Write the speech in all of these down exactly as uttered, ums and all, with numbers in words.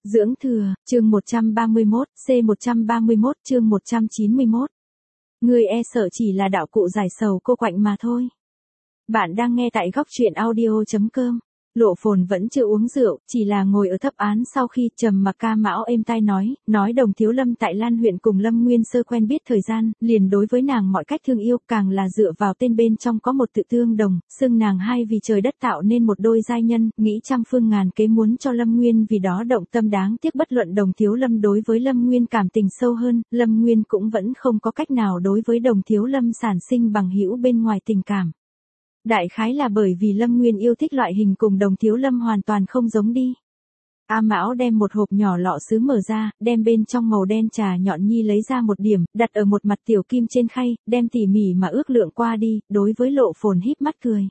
Dưỡng thừa, chương một trăm ba mươi mốt, C một trăm ba mươi mốt chương một trăm chín mươi mốt. Ngươi e sợ chỉ là đạo cụ giải sầu cô quạnh mà thôi. Bạn đang nghe tại góc truyện audio chấm com. Lộ Phồn vẫn chưa uống rượu, chỉ là ngồi ở thấp án sau khi Trầm Mặc Ca Mão êm tai nói, nói Đồng Thiếu Lâm tại Lan huyện cùng Lâm Nguyên Sơ quen biết thời gian, liền đối với nàng mọi cách thương yêu, càng là dựa vào tên bên trong có một tự tương đồng, xưng nàng hai vì trời đất tạo nên một đôi giai nhân, nghĩ trăm phương ngàn kế muốn cho Lâm Nguyên vì đó động tâm, đáng tiếc bất luận Đồng Thiếu Lâm đối với Lâm Nguyên cảm tình sâu hơn, Lâm Nguyên cũng vẫn không có cách nào đối với Đồng Thiếu Lâm sản sinh bằng hữu bên ngoài tình cảm. Đại khái là bởi vì Lâm Nguyên yêu thích loại hình cùng Đồng Thiếu Lâm hoàn toàn không giống đi. A Mão đem một hộp nhỏ lọ sứ mở ra, đem bên trong màu đen trà nhọn nhi lấy ra một điểm, đặt ở một mặt tiểu kim trên khay, đem tỉ mỉ mà ước lượng qua đi, đối với Lộ Phồn híp mắt cười.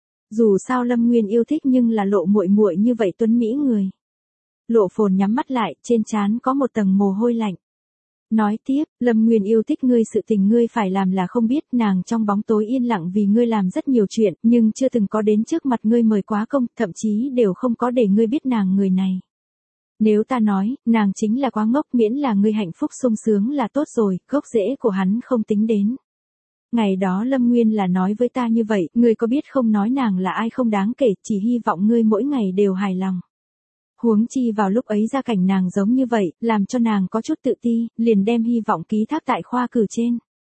Dù sao Lâm Nguyên yêu thích nhưng là Lộ muội muội như vậy tuấn mỹ người. Lộ Phồn nhắm mắt lại, trên trán có một tầng mồ hôi lạnh. Nói tiếp, Lâm Nguyên yêu thích ngươi, sự tình ngươi phải làm là không biết, nàng trong bóng tối yên lặng vì ngươi làm rất nhiều chuyện, nhưng chưa từng có đến trước mặt ngươi mời quá công, thậm chí đều không có để ngươi biết nàng người này. Nếu ta nói, nàng chính là quá ngốc, miễn là ngươi hạnh phúc sung sướng là tốt rồi, gốc rễ của hắn không tính đến. Ngày đó Lâm Nguyên là nói với ta như vậy, ngươi có biết không, nói nàng là ai không đáng kể, chỉ hy vọng ngươi mỗi ngày đều hài lòng. Huống chi vào lúc ấy gia cảnh nàng giống như vậy, làm cho nàng có chút tự ti, liền đem hy vọng ký thác tại khoa cử trên.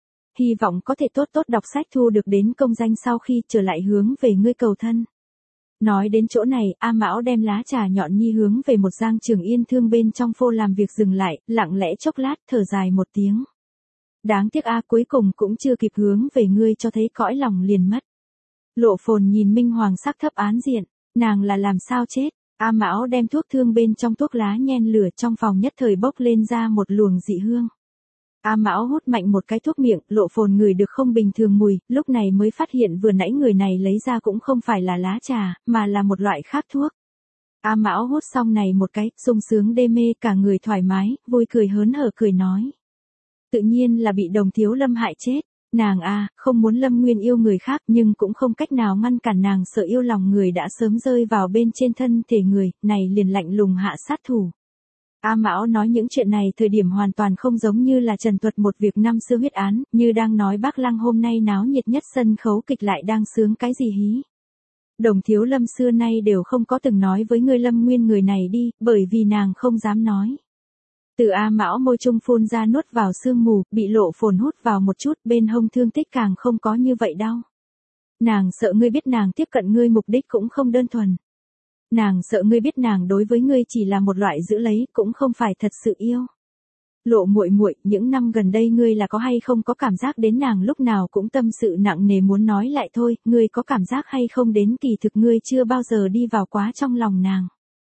Hy vọng có thể tốt tốt đọc sách thu được đến công danh sau khi trở lại hướng về ngươi cầu thân. Nói đến chỗ này, A Mão đem lá trà nhọn nhi hướng về một Giang Trường Yên thương bên trong phô làm việc dừng lại, lặng lẽ chốc lát thở dài một tiếng. Đáng tiếc A, cuối cùng cũng chưa kịp hướng về ngươi cho thấy cõi lòng liền mất. Lộ Phồn nhìn minh hoàng sắc thấp án diện, nàng là làm sao chết? A Mão đem thuốc thương bên trong thuốc lá nhen lửa, trong phòng nhất thời bốc lên ra một luồng dị hương. A Mão hút mạnh một cái thuốc miệng, Lộ Phồn ngửi được không bình thường mùi, lúc này mới phát hiện vừa nãy người này lấy ra cũng không phải là lá trà, mà là một loại khác thuốc. A Mão hút xong này một cái, sung sướng đê mê, cả người thoải mái, vui cười hớn hở cười nói. Tự nhiên là bị Đồng Thiếu Lâm hại chết. Nàng a, không muốn Lâm Nguyên yêu người khác, nhưng cũng không cách nào ngăn cản nàng, sợ yêu lòng người đã sớm rơi vào bên trên thân thể người, này liền lạnh lùng hạ sát thủ. A Mão nói những chuyện này thời điểm hoàn toàn không giống như là trần thuật một việc năm xưa huyết án, như đang nói Bác Lăng hôm nay náo nhiệt nhất sân khấu kịch lại đang sướng cái gì hí. Đồng Thiếu Lâm xưa nay đều không có từng nói với ngươi Lâm Nguyên người này đi, bởi vì nàng không dám nói. Từ A Mão môi trung phun ra nuốt vào sương mù, bị Lộ Phồn hút vào một chút, bên hông thương tích càng không có như vậy đau. Nàng sợ ngươi biết nàng tiếp cận ngươi mục đích cũng không đơn thuần. Nàng sợ ngươi biết nàng đối với ngươi chỉ là một loại giữ lấy, cũng không phải thật sự yêu. Lộ muội muội, những năm gần đây ngươi là có hay không có cảm giác đến nàng lúc nào cũng tâm sự nặng nề muốn nói lại thôi, ngươi có cảm giác hay không đến kỳ thực ngươi chưa bao giờ đi vào quá trong lòng nàng.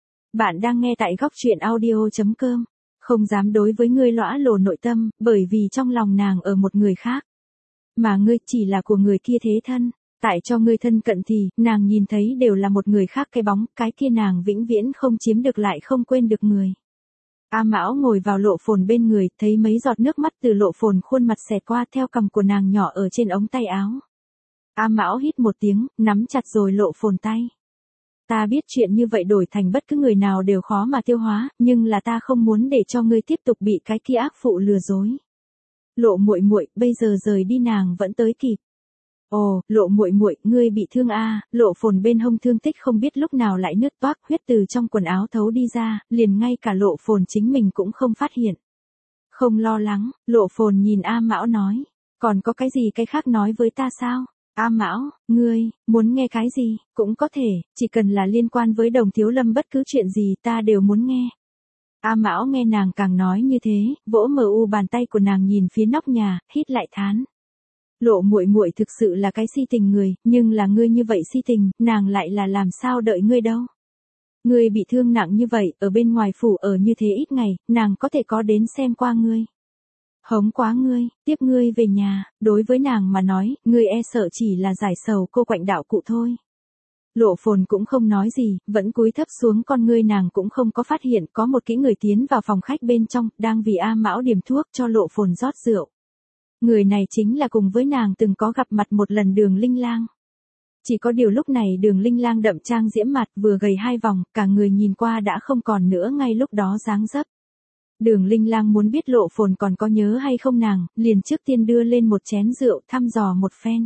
Bạn đang nghe tại góc truyện audio chấm com. Không dám đối với ngươi lõa lồ nội tâm, bởi vì trong lòng nàng ở một người khác. Mà ngươi chỉ là của người kia thế thân, tại cho ngươi thân cận thì, nàng nhìn thấy đều là một người khác cái bóng, cái kia nàng vĩnh viễn không chiếm được lại không quên được người. A Mão ngồi vào Lộ Phồn bên người, thấy mấy giọt nước mắt từ Lộ Phồn khuôn mặt xẹt qua theo cằm của nàng nhỏ ở trên ống tay áo. A Mão hít một tiếng, nắm chặt rồi Lộ Phồn tay. Ta biết chuyện như vậy đổi thành bất cứ người nào đều khó mà tiêu hóa, nhưng là ta không muốn để cho ngươi tiếp tục bị cái kia ác phụ lừa dối. Lộ muội muội, bây giờ rời đi nàng vẫn tới kịp. Ồ, Lộ muội muội, ngươi bị thương a? À, Lộ Phồn bên hông thương tích không biết lúc nào lại nứt toác, huyết từ trong quần áo thấu đi ra, liền ngay cả Lộ Phồn chính mình cũng không phát hiện. Không lo lắng, Lộ Phồn nhìn A Mão nói, còn có cái gì cái khác nói với ta sao? A Mão, ngươi, muốn nghe cái gì, cũng có thể, chỉ cần là liên quan với Đồng Thiếu Lâm bất cứ chuyện gì ta đều muốn nghe. A Mão nghe nàng càng nói như thế, vỗ mờ u bàn tay của nàng nhìn phía nóc nhà, hít lại thán. Lộ muội muội thực sự là cái si tình người, nhưng là ngươi như vậy si tình, nàng lại là làm sao đợi ngươi đâu. Ngươi bị thương nặng như vậy, ở bên ngoài phủ ở như thế ít ngày, nàng có thể có đến xem qua ngươi. Hống quá ngươi, tiếp ngươi về nhà, đối với nàng mà nói, ngươi e sợ chỉ là giải sầu cô quạnh đạo cụ thôi. Lộ Phồn cũng không nói gì, vẫn cúi thấp xuống, con ngươi nàng cũng không có phát hiện có một kỹ người tiến vào phòng khách bên trong, đang vì A Mão điểm thuốc cho Lộ Phồn rót rượu. Người này chính là cùng với nàng từng có gặp mặt một lần Đường Linh Lang. Chỉ có điều lúc này Đường Linh Lang đậm trang diễm mặt vừa gầy hai vòng, cả người nhìn qua đã không còn nữa ngay lúc đó dáng dấp. Đường Linh Lang muốn biết Lộ Phồn còn có nhớ hay không nàng, liền trước tiên đưa lên một chén rượu thăm dò một phen.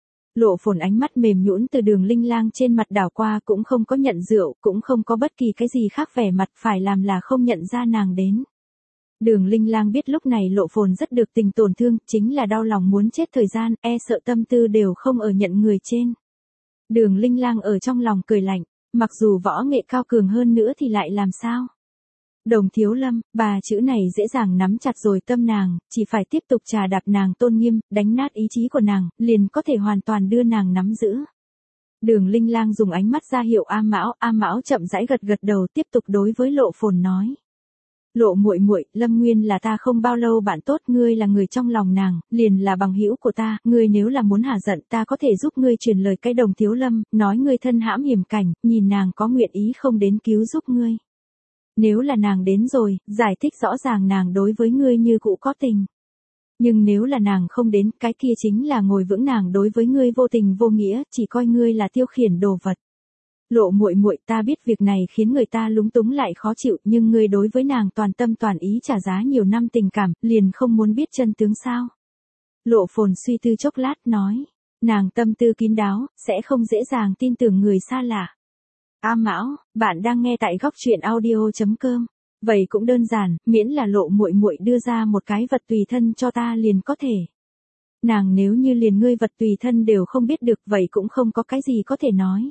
Lộ Phồn ánh mắt mềm nhũn từ Đường Linh Lang trên mặt đảo qua cũng không có nhận rượu, cũng không có bất kỳ cái gì khác, vẻ mặt phải làm là không nhận ra nàng đến. Đường Linh Lang biết lúc này Lộ Phồn rất được tình tổn thương, chính là đau lòng muốn chết thời gian, e sợ tâm tư đều không ở nhận người trên. Đường Linh Lang ở trong lòng cười lạnh, mặc dù võ nghệ cao cường hơn nữa thì lại làm sao? Đồng Thiếu Lâm, bà chữ này dễ dàng nắm chặt rồi tâm nàng, chỉ phải tiếp tục trà đạp nàng tôn nghiêm, đánh nát ý chí của nàng, liền có thể hoàn toàn đưa nàng nắm giữ. Đường Linh Lang dùng ánh mắt ra hiệu A Mão, A Mão chậm rãi gật gật đầu, tiếp tục đối với Lộ Phồn nói. Lộ muội muội, Lâm Nguyên là ta không bao lâu bạn tốt, ngươi là người trong lòng nàng, liền là bằng hữu của ta, ngươi nếu là muốn hả giận ta có thể giúp ngươi truyền lời cái Đồng Thiếu Lâm, nói ngươi thân hãm hiểm cảnh, nhìn nàng có nguyện ý không đến cứu giúp ngươi. Nếu là nàng đến rồi, giải thích rõ ràng nàng đối với ngươi như cũ có tình. Nhưng nếu là nàng không đến, cái kia chính là ngồi vững nàng đối với ngươi vô tình vô nghĩa, chỉ coi ngươi là tiêu khiển đồ vật. Lộ muội muội, ta biết việc này khiến người ta lúng túng lại khó chịu, nhưng ngươi đối với nàng toàn tâm toàn ý trả giá nhiều năm tình cảm, liền không muốn biết chân tướng sao? Lộ Phồn suy tư chốc lát nói, nàng tâm tư kín đáo, sẽ không dễ dàng tin tưởng người xa lạ. A Mão, bạn đang nghe tại góc truyện audio chấm com. Vậy cũng đơn giản, miễn là Lộ muội muội đưa ra một cái vật tùy thân cho ta liền có thể. Nàng nếu như liền ngươi vật tùy thân đều không biết được, vậy cũng không có cái gì có thể nói.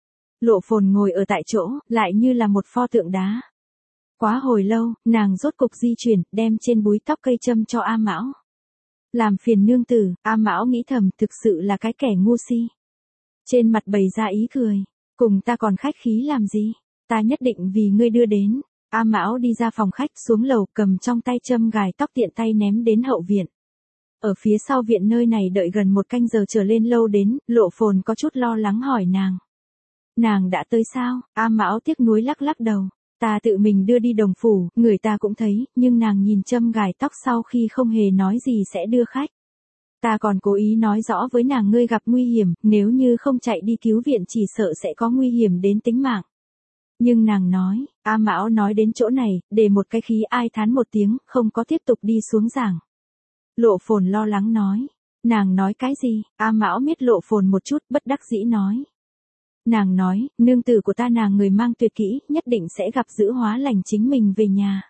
Lộ Phồn ngồi ở tại chỗ, lại như là một pho tượng đá. Quá hồi lâu, nàng rốt cục di chuyển, đem trên búi tóc cây châm cho A Mão. Làm phiền nương tử, A Mão nghĩ thầm, thực sự là cái kẻ ngu si. Trên mặt bày ra ý cười, cùng ta còn khách khí làm gì, ta nhất định vì ngươi đưa đến. A Mão đi ra phòng khách, xuống lầu, cầm trong tay châm gài tóc tiện tay ném đến hậu viện. Ở phía sau viện nơi này đợi gần một canh giờ trở lên lâu đến, Lộ Phồn có chút lo lắng hỏi nàng. Nàng đã tới sao? A Mão tiếc nuối lắc lắc đầu. Ta tự mình đưa đi Đồng phủ, người ta cũng thấy, nhưng nàng nhìn châm gài tóc sau khi không hề nói gì sẽ đưa khách. Ta còn cố ý nói rõ với nàng ngươi gặp nguy hiểm, nếu như không chạy đi cứu viện chỉ sợ sẽ có nguy hiểm đến tính mạng. Nhưng nàng nói, A Mão nói đến chỗ này, để một cái khí ai thán một tiếng, không có tiếp tục đi xuống giảng. Lộ Phồn lo lắng nói, nàng nói cái gì? A Mão miết Lộ Phồn một chút, bất đắc dĩ nói. Nàng nói, nương tử của ta nàng người mang tuyệt kỹ, nhất định sẽ gặp giữ hóa lành chính mình về nhà.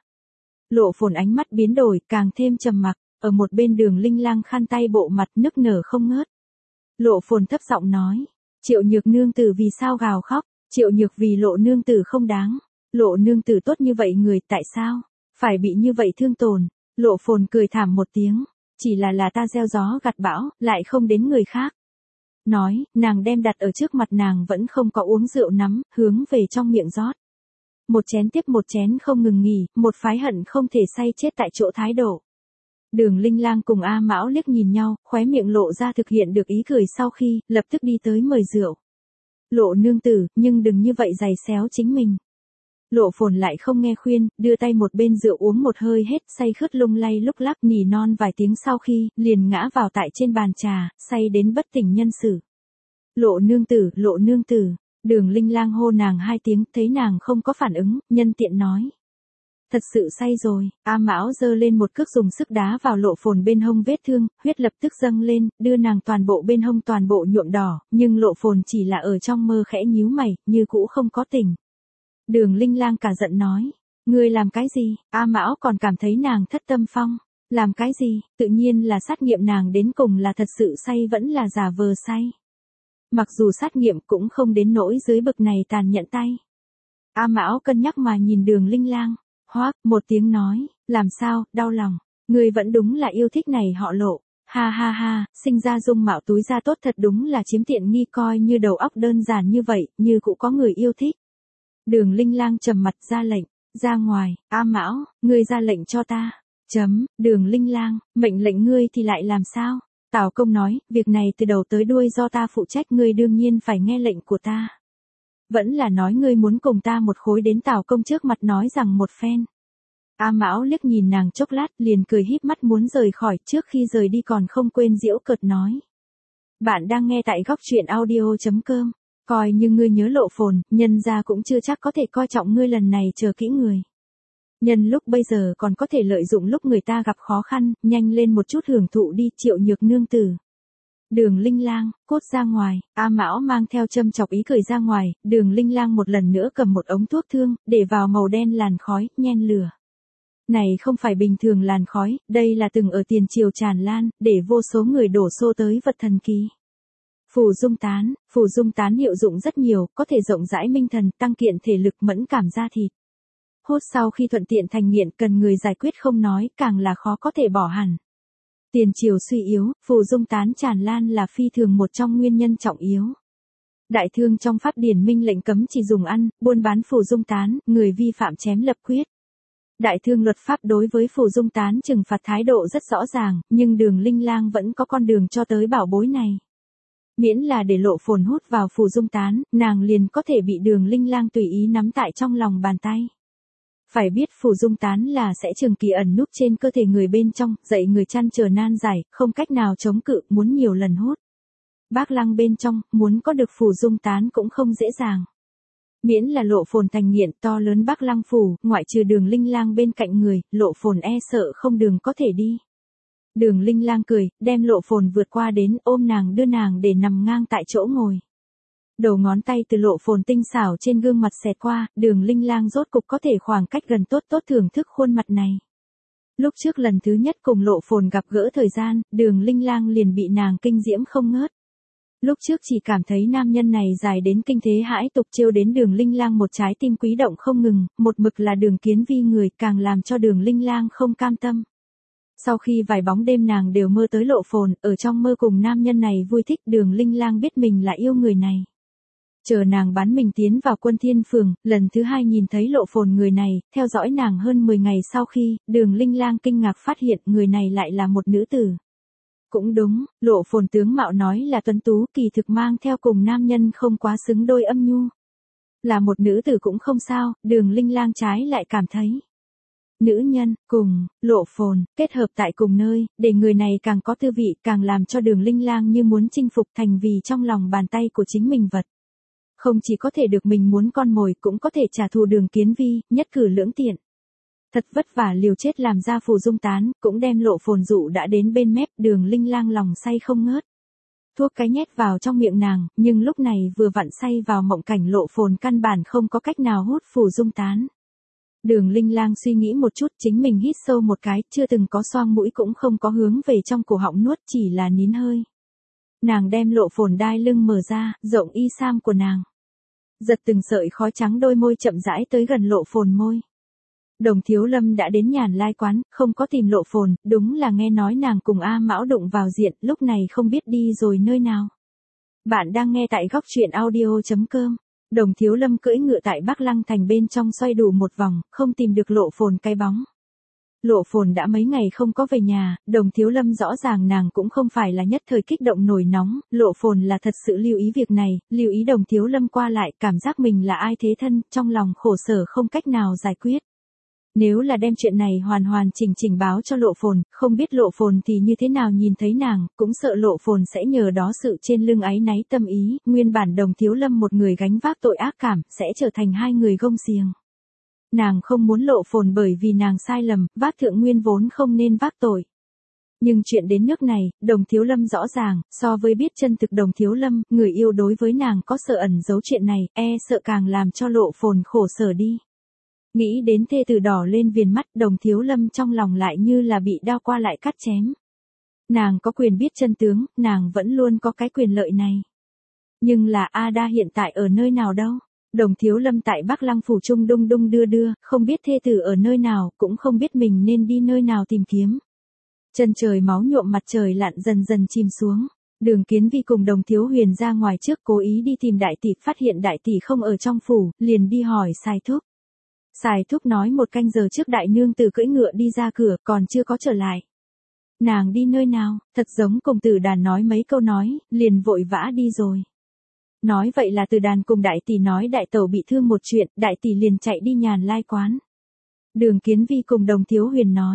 Lộ Phồn ánh mắt biến đổi, càng thêm trầm mặc, ở một bên Đường Linh Lang khăn tay bộ mặt nức nở không ngớt. Lộ Phồn thấp giọng nói, Triệu Nhược nương tử vì sao gào khóc? Triệu Nhược vì Lộ nương tử không đáng. Lộ nương tử tốt như vậy người, tại sao phải bị như vậy thương tổn? Lộ Phồn cười thảm một tiếng, chỉ là là ta gieo gió gặt bão, lại không đến người khác. Nói, nàng đem đặt ở trước mặt nàng vẫn không có uống rượu nắm, hướng về trong miệng rót. Một chén tiếp một chén không ngừng nghỉ, một phái hận không thể say chết tại chỗ thái độ. Đường Linh Lang cùng A Mão liếc nhìn nhau, khóe miệng lộ ra thực hiện được ý cười sau khi, lập tức đi tới mời rượu. Lộ nương tử, nhưng đừng như vậy giày xéo chính mình. Lộ Phồn lại không nghe khuyên, đưa tay một bên rượu uống một hơi hết, say khướt lung lay lúc lắc nỉ non vài tiếng sau khi, liền ngã vào tại trên bàn trà, say đến bất tỉnh nhân sự. Lộ nương tử, Lộ nương tử, Đường Linh Lang hô nàng hai tiếng, thấy nàng không có phản ứng, nhân tiện nói. Thật sự say rồi. A Mão giơ lên một cước dùng sức đá vào Lộ Phồn bên hông vết thương, huyết lập tức dâng lên, đưa nàng toàn bộ bên hông toàn bộ nhuộm đỏ, nhưng Lộ Phồn chỉ là ở trong mơ khẽ nhíu mày, như cũ không có tỉnh. Đường Linh Lang cả giận nói, ngươi làm cái gì? A Mão còn cảm thấy nàng thất tâm phong. Làm cái gì? Tự nhiên là sát nghiệm nàng đến cùng là thật sự say vẫn là giả vờ say. Mặc dù sát nghiệm cũng không đến nỗi dưới bực này tàn nhẫn tay. A Mão cân nhắc mà nhìn Đường Linh Lang, hoác, một tiếng nói, làm sao, đau lòng, ngươi vẫn đúng là yêu thích này họ Lộ, ha ha ha, sinh ra dung mạo túi ra tốt thật đúng là chiếm tiện nghi, coi như đầu óc đơn giản như vậy, như cũng có người yêu thích. Đường Linh Lang trầm mặt ra lệnh, ra ngoài, A Mão, ngươi ra lệnh cho ta, chấm, Đường Linh Lang, mệnh lệnh ngươi thì lại làm sao? Tào Công nói, việc này từ đầu tới đuôi do ta phụ trách, ngươi đương nhiên phải nghe lệnh của ta. Vẫn là nói ngươi muốn cùng ta một khối đến Tào Công trước mặt nói rằng một phen. A Mão liếc nhìn nàng chốc lát, liền cười híp mắt muốn rời khỏi, trước khi rời đi còn không quên giễu cợt nói. Bạn đang nghe tại góc truyện audio chấm com. Coi như ngươi nhớ Lộ Phồn, nhân ra cũng chưa chắc có thể coi trọng ngươi lần này, chờ kỹ người. Nhân lúc bây giờ còn có thể lợi dụng lúc người ta gặp khó khăn, nhanh lên một chút hưởng thụ đi, Triệu Nhược nương tử. Đường Linh Lang, cốt ra ngoài, A Mão mang theo châm chọc ý cười ra ngoài, Đường Linh Lang một lần nữa cầm một ống thuốc thương, để vào màu đen làn khói, nhen lửa. Này không phải bình thường làn khói, đây là từng ở tiền triều tràn lan, để vô số người đổ xô tới vật thần kỳ. Phù dung tán, phù dung tán hiệu dụng rất nhiều, có thể rộng rãi minh thần, tăng kiện thể lực, mẫn cảm da thịt. Hốt sau khi thuận tiện thành nghiện, cần người giải quyết không nói, càng là khó có thể bỏ hẳn. Tiền triều suy yếu, phù dung tán tràn lan là phi thường một trong nguyên nhân trọng yếu. Đại thương trong pháp điển minh lệnh cấm chỉ dùng ăn, buôn bán phù dung tán, người vi phạm chém lập quyết. Đại thương luật pháp đối với phù dung tán trừng phạt thái độ rất rõ ràng, nhưng Đường Linh Lang vẫn có con đường cho tới bảo bối này. Miễn là để Lộ Phồn hút vào phù dung tán, nàng liền có thể bị Đường Linh Lang tùy ý nắm tại trong lòng bàn tay. Phải biết phù dung tán là sẽ trường kỳ ẩn núp trên cơ thể người bên trong, dậy người chăn trở nan giải, không cách nào chống cự, muốn nhiều lần hút. Bác Lăng bên trong, muốn có được phù dung tán cũng không dễ dàng. Miễn là Lộ Phồn thành nghiện, to lớn Bác Lăng phủ, ngoại trừ Đường Linh Lang bên cạnh người, Lộ Phồn e sợ không đường có thể đi. Đường Linh Lang cười, đem Lộ Phồn vượt qua đến, ôm nàng đưa nàng để nằm ngang tại chỗ ngồi. Đầu ngón tay từ Lộ Phồn tinh xảo trên gương mặt xẹt qua, Đường Linh Lang rốt cục có thể khoảng cách gần tốt tốt thưởng thức khuôn mặt này. Lúc trước lần thứ nhất cùng Lộ Phồn gặp gỡ thời gian, Đường Linh Lang liền bị nàng kinh diễm không ngớt. Lúc trước chỉ cảm thấy nam nhân này dài đến kinh thế hãi tục, trêu đến Đường Linh Lang một trái tim quý động không ngừng, một mực là Đường Kiến Vi người, càng làm cho Đường Linh Lang không cam tâm. Sau khi vài bóng đêm nàng đều mơ tới Lộ Phồn, ở trong mơ cùng nam nhân này vui thích, Đường Linh Lang biết mình là yêu người này. Chờ nàng bán mình tiến vào Quân Thiên Phường, lần thứ hai nhìn thấy Lộ Phồn người này, theo dõi nàng hơn mười ngày sau khi, Đường Linh Lang kinh ngạc phát hiện người này lại là một nữ tử. Cũng đúng, Lộ Phồn tướng mạo nói là tuấn tú, kỳ thực mang theo cùng nam nhân không quá xứng đôi âm nhu. Là một nữ tử cũng không sao, Đường Linh Lang trái lại cảm thấy. Nữ nhân, cùng, Lộ Phồn, kết hợp tại cùng nơi, để người này càng có tư vị, càng làm cho Đường Linh Lang như muốn chinh phục thành vì trong lòng bàn tay của chính mình vật. Không chỉ có thể được mình muốn con mồi, cũng có thể trả thù Đường Kiến Vi, nhất cử lưỡng tiện. Thật vất vả liều chết làm ra phù dung tán, cũng đem Lộ Phồn dụ đã đến bên mép, Đường Linh Lang lòng say không ngớt. Thuốc cái nhét vào trong miệng nàng, nhưng lúc này vừa vặn say vào mộng cảnh, Lộ Phồn căn bản không có cách nào hút phù dung tán. Đường Linh Lang suy nghĩ một chút, chính mình hít sâu một cái, chưa từng có xoang mũi cũng không có hướng về trong cổ họng nuốt, chỉ là nín hơi. Nàng đem Lộ Phồn đai lưng mở ra, rộng y sam của nàng. Giật từng sợi khói trắng, đôi môi chậm rãi tới gần Lộ Phồn môi. Đồng Thiếu Lâm đã đến Nhàn Lai quán, không có tìm Lộ Phồn, đúng là nghe nói nàng cùng A Mão đụng vào diện, lúc này không biết đi rồi nơi nào. Bạn đang nghe tại góc truyện audio chấm com. Đồng Thiếu Lâm cưỡi ngựa tại Bắc Lăng thành bên trong xoay đủ một vòng, không tìm được Lộ Phồn cái bóng. Lộ Phồn đã mấy ngày không có về nhà, Đồng Thiếu Lâm rõ ràng nàng cũng không phải là nhất thời kích động nổi nóng, Lộ Phồn là thật sự lưu ý việc này, lưu ý Đồng Thiếu Lâm qua lại, cảm giác mình là ai thế thân, trong lòng khổ sở không cách nào giải quyết. Nếu là đem chuyện này hoàn hoàn chỉnh chỉnh báo cho Lộ Phồn, không biết Lộ Phồn thì như thế nào nhìn thấy nàng, cũng sợ Lộ Phồn sẽ nhờ đó sự trên lưng áy náy tâm ý, nguyên bản Đồng Thiếu Lâm một người gánh vác tội ác cảm, sẽ trở thành hai người gông xiềng. Nàng không muốn Lộ Phồn bởi vì nàng sai lầm, vác thượng nguyên vốn không nên vác tội. Nhưng chuyện đến nước này, Đồng Thiếu Lâm rõ ràng, so với biết chân thực Đồng Thiếu Lâm, người yêu đối với nàng có sợ ẩn giấu chuyện này, e sợ càng làm cho Lộ Phồn khổ sở đi. Nghĩ đến thê tử đỏ lên viền mắt, Đồng Thiếu Lâm trong lòng lại như là bị đao qua lại cắt chém. Nàng có quyền biết chân tướng, nàng vẫn luôn có cái quyền lợi này. Nhưng là Ada hiện tại ở nơi nào đâu? Đồng Thiếu Lâm tại Bắc Lăng phủ trung đung đung đưa đưa, không biết thê tử ở nơi nào, cũng không biết mình nên đi nơi nào tìm kiếm. Chân trời máu nhuộm, mặt trời lặn dần dần chìm xuống. Đường Kiến Vi cùng Đồng Thiếu Huyền ra ngoài trước, cố ý đi tìm đại tỷ, phát hiện đại tỷ không ở trong phủ, liền đi hỏi Sài Thúc. Sài Thúc nói một canh giờ trước đại nương từ cưỡi ngựa đi ra cửa, còn chưa có trở lại. Nàng đi nơi nào, thật giống cùng Tử Đàn nói mấy câu nói, liền vội vã đi rồi. Nói vậy là Tử Đàn cùng đại tỷ nói đại tẩu bị thương một chuyện, đại tỷ liền chạy đi Nhàn Lai quán. Đường Kiến Vi cùng Đồng Thiếu Huyền nói,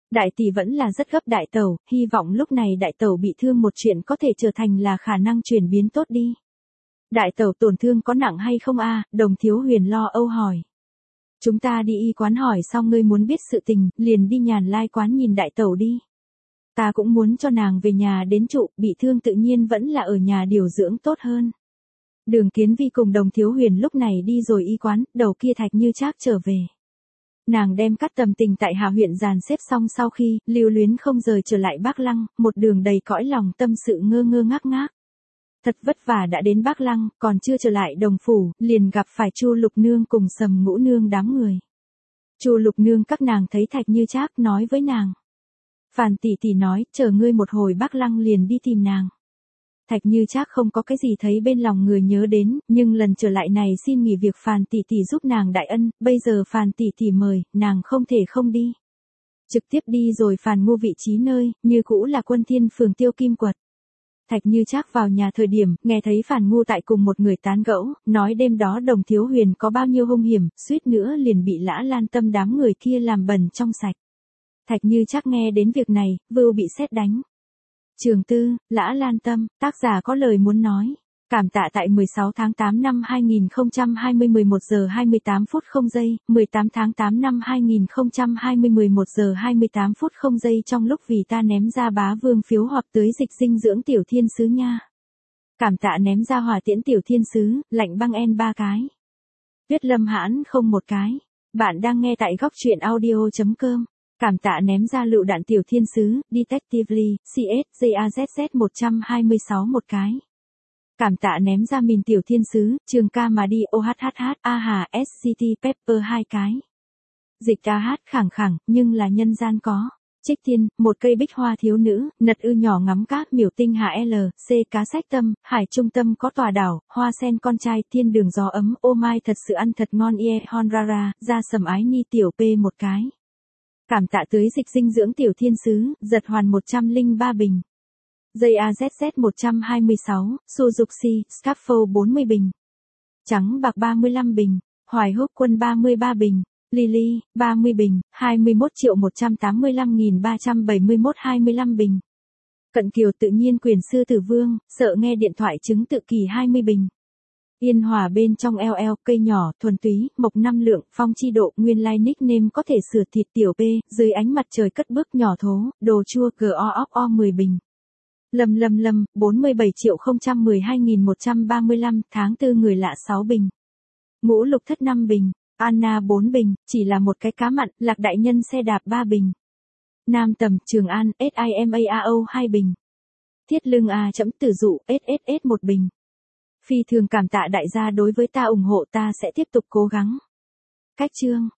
Đại tỷ vẫn là rất gấp đại tẩu, hy vọng lúc này đại tẩu bị thương một chuyện có thể trở thành là khả năng chuyển biến tốt đi. Đại tẩu tổn thương có nặng hay không a? Đồng Thiếu Huyền lo âu hỏi. Chúng ta đi y quán hỏi xong ngươi muốn biết sự tình, liền đi Nhàn Lai quán nhìn đại tẩu đi. Ta cũng muốn cho nàng về nhà đến trụ, bị thương tự nhiên vẫn là ở nhà điều dưỡng tốt hơn. Đường Kiến Vi cùng Đồng Thiếu Huyền lúc này đi rồi y quán, đầu kia Thạch Như Trác trở về. Nàng đem Cát Tầm Tình tại Hà huyện dàn xếp xong sau khi, lưu luyến không rời trở lại Bắc Lăng, một đường đầy cõi lòng tâm sự ngơ ngơ ngác ngác. Thật vất vả đã đến Bắc Lăng, còn chưa trở lại Đồng phủ, liền gặp phải Chu Lục Nương cùng Sầm Ngũ Nương đám người. Chu Lục Nương các nàng thấy Thạch Như Trác nói với nàng. Phàn tỷ tỷ nói, chờ ngươi một hồi Bắc Lăng liền đi tìm nàng. Thạch Như Trác không có cái gì thấy bên lòng người nhớ đến, nhưng lần trở lại này xin nghỉ việc Phàn tỷ tỷ giúp nàng đại ân, bây giờ Phàn tỷ tỷ mời, nàng không thể không đi. Trực tiếp đi rồi Phàn Ngu vị trí nơi, như cũ là Quân Thiên phường Tiêu Kim Quật. Thạch Như Trác vào nhà thời điểm, nghe thấy Phàn Ngu tại cùng một người tán gẫu, nói đêm đó Đồng Thiếu Huyền có bao nhiêu hung hiểm, suýt nữa liền bị Lã Lan Tâm đám người kia làm bẩn trong sạch. Thạch Như Trác nghe đến việc này, vưu bị sét đánh. Trường Tư, Lã Lan Tâm, tác giả có lời muốn nói. Cảm tạ tại mười sáu tháng tám năm hai nghìn không trăm hai mươi mười một giờ hai mươi tám phút không giây, mười tám tháng tám năm hai nghìn không trăm hai mươi mười một giờ hai mươi tám phút không giây trong lúc vì ta ném ra bá vương phiếu hoặc tới dịch dinh dưỡng tiểu thiên sứ nha. Cảm tạ ném ra hỏa tiễn tiểu thiên sứ, lạnh băng en ba cái. Tuyết Lâm Hãn không một cái. Bạn đang nghe tại góc truyện audio chấm com. Cảm tạ ném ra lựu đạn tiểu thiên sứ, Detectively, xê ét, giê a zét zét một trăm hai mươi sáu một cái. Cảm tạ ném ra mìn tiểu thiên sứ, Trường Ca mà đi ô hát hát hát, a hà, ét xê tê Pepper hai cái. Dịch ca hát khẳng khẳng, nhưng là nhân gian có. Trích Thiên, một cây bích hoa thiếu nữ, nật ư nhỏ ngắm cát miểu tinh hạ L, C cá sách tâm, hải trung tâm có tòa đảo, hoa sen con trai, thiên đường gió ấm, ô mai thật sự ăn thật ngon ie honrara, ra sầm ái ni tiểu p một cái. Cảm tạ tưới dịch dinh dưỡng tiểu thiên sứ, giật hoàn một trăm lẻ ba bình. Dây a zét zét một trăm hai mươi sáu, Suzuki, Scaffold bốn mươi bình. Trắng bạc ba mươi lăm bình, Hoài Húc Quân ba mươi ba bình, Lily, ba mươi bình, hai mươi mốt triệu một trăm tám mươi lăm nghìn ba trăm bảy mươi mốt hai mươi lăm bình. Cận Kiều tự nhiên quyền sư tử vương, sợ nghe điện thoại chứng tự kỳ hai mươi bình. Yên Hòa bên trong eo eo, cây nhỏ, thuần túy, mộc năm lượng, phong chi độ, nguyên lai nickname có thể sửa thịt tiểu P, dưới ánh mặt trời cất bước nhỏ thố, đồ chua g o óc o mười bình. Lâm lâm lâm, bốn mươi bảy triệu không trăm mười hai nghìn một trăm ba mươi lăm, tháng tư người lạ sáu bình. Ngũ Lục Thất năm bình, Anna bốn bình, chỉ là một cái cá mặn, Lạc Đại Nhân xe đạp ba bình. Nam Tầm, Trường An, SIMAAO hai bình. Thiết Lương A chấm tử dụ, ét ét ét một bình. Phi thường cảm tạ đại gia đối với ta ủng hộ ta sẽ tiếp tục cố gắng. Cách chương